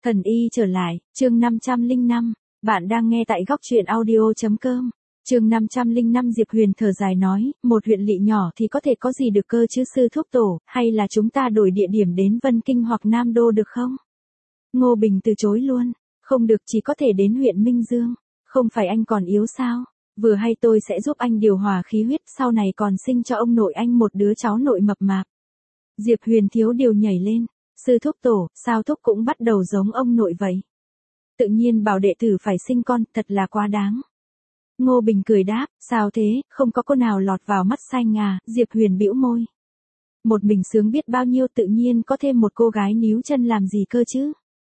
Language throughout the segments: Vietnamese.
Thần y trở lại, chương 505. Bạn đang nghe tại góc truyện audio.com. Chương 505 Diệp Huyền thở dài nói, một huyện lỵ nhỏ thì có thể có gì được cơ chứ sư thúc tổ, hay là chúng ta đổi địa điểm đến Vân Kinh hoặc Nam Đô được không? Ngô Bình từ chối luôn, không được, chỉ có thể đến huyện Minh Dương. Không phải anh còn yếu sao? Vừa hay tôi sẽ giúp anh điều hòa khí huyết, sau này còn sinh cho ông nội anh một đứa cháu nội mập mạp. Diệp Huyền thiếu điều nhảy lên. Sư thúc tổ, sao thúc cũng bắt đầu giống ông nội vậy? Tự nhiên bảo đệ tử phải sinh con, thật là quá đáng. Ngô Bình cười đáp, sao thế, không có cô nào lọt vào mắt xanh à? Diệp Huyền bĩu môi. Một mình sướng biết bao nhiêu, tự nhiên có thêm một cô gái níu chân làm gì cơ chứ?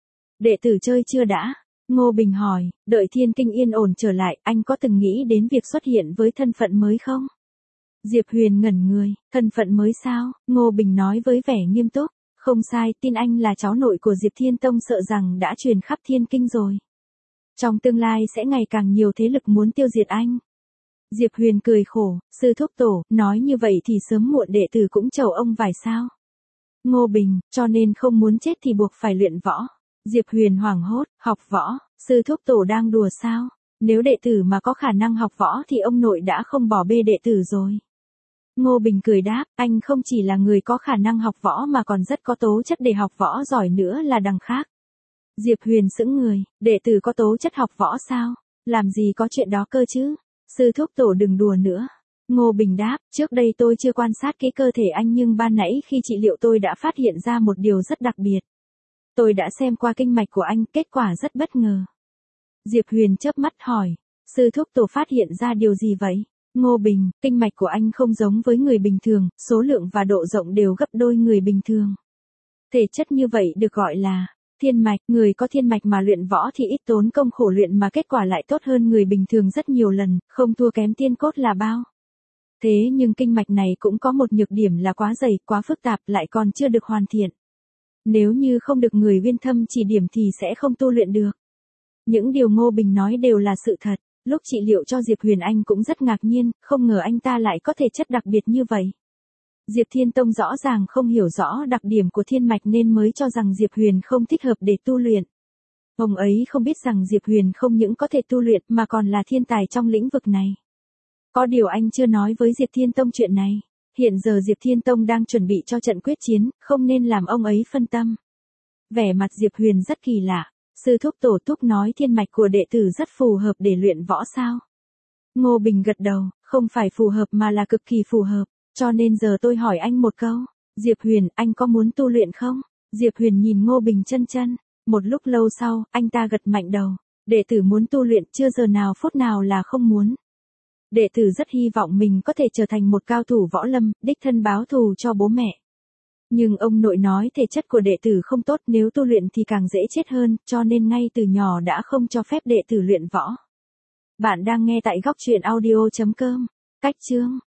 Đệ tử chơi chưa đã? Ngô Bình hỏi, đợi Thiên Kinh yên ổn trở lại, anh có từng nghĩ đến việc xuất hiện với thân phận mới không? Diệp Huyền ngẩn người, thân phận mới sao? Ngô Bình nói với vẻ nghiêm túc. Không sai, tin anh là cháu nội của Diệp Thiên Tông sợ rằng đã truyền khắp Thiên Kinh rồi. Trong tương lai sẽ ngày càng nhiều thế lực muốn tiêu diệt anh. Diệp Huyền cười khổ, sư thúc tổ, nói như vậy thì sớm muộn đệ tử cũng chầu ông vài sao. Ngô Bình, cho nên không muốn chết thì buộc phải luyện võ. Diệp Huyền hoảng hốt, học võ, sư thúc tổ đang đùa sao? Nếu đệ tử mà có khả năng học võ thì ông nội đã không bỏ bê đệ tử rồi. Ngô Bình cười đáp, anh không chỉ là người có khả năng học võ mà còn rất có tố chất để học võ giỏi nữa là đằng khác. Diệp Huyền sững người, đệ tử có tố chất học võ sao? Làm gì có chuyện đó cơ chứ? Sư thúc tổ đừng đùa nữa. Ngô Bình đáp, trước đây tôi chưa quan sát kỹ cơ thể anh nhưng ban nãy khi trị liệu tôi đã phát hiện ra một điều rất đặc biệt. Tôi đã xem qua kinh mạch của anh, kết quả rất bất ngờ. Diệp Huyền chớp mắt hỏi, sư thúc tổ phát hiện ra điều gì vậy? Ngô Bình, kinh mạch của anh không giống với người bình thường, số lượng và độ rộng đều gấp đôi người bình thường. Thể chất như vậy được gọi là thiên mạch, người có thiên mạch mà luyện võ thì ít tốn công khổ luyện mà kết quả lại tốt hơn người bình thường rất nhiều lần, không thua kém tiên cốt là bao. Thế nhưng kinh mạch này cũng có một nhược điểm là quá dày, quá phức tạp lại còn chưa được hoàn thiện. Nếu như không được người uyên thâm chỉ điểm thì sẽ không tu luyện được. Những điều Ngô Bình nói đều là sự thật. Lúc trị liệu cho Diệp Huyền anh cũng rất ngạc nhiên, không ngờ anh ta lại có thể chất đặc biệt như vậy. Diệp Thiên Tông rõ ràng không hiểu rõ đặc điểm của thiên mạch nên mới cho rằng Diệp Huyền không thích hợp để tu luyện. Ông ấy không biết rằng Diệp Huyền không những có thể tu luyện mà còn là thiên tài trong lĩnh vực này. Có điều anh chưa nói với Diệp Thiên Tông chuyện này. Hiện giờ Diệp Thiên Tông đang chuẩn bị cho trận quyết chiến, không nên làm ông ấy phân tâm. Vẻ mặt Diệp Huyền rất kỳ lạ. Sư thúc tổ thúc nói thiên mạch của đệ tử rất phù hợp để luyện võ sao? Ngô Bình gật đầu, không phải phù hợp mà là cực kỳ phù hợp, cho nên giờ tôi hỏi anh một câu, Diệp Huyền, anh có muốn tu luyện không? Diệp Huyền nhìn Ngô Bình chân chân, một lúc lâu sau, anh ta gật mạnh đầu, đệ tử muốn tu luyện chưa giờ nào phút nào là không muốn. Đệ tử rất hy vọng mình có thể trở thành một cao thủ võ lâm, đích thân báo thù cho bố mẹ. Nhưng ông nội nói thể chất của đệ tử không tốt, nếu tu luyện thì càng dễ chết hơn, cho nên ngay từ nhỏ đã không cho phép đệ tử luyện võ. Bạn đang nghe tại góc truyện audio.com. Cách chương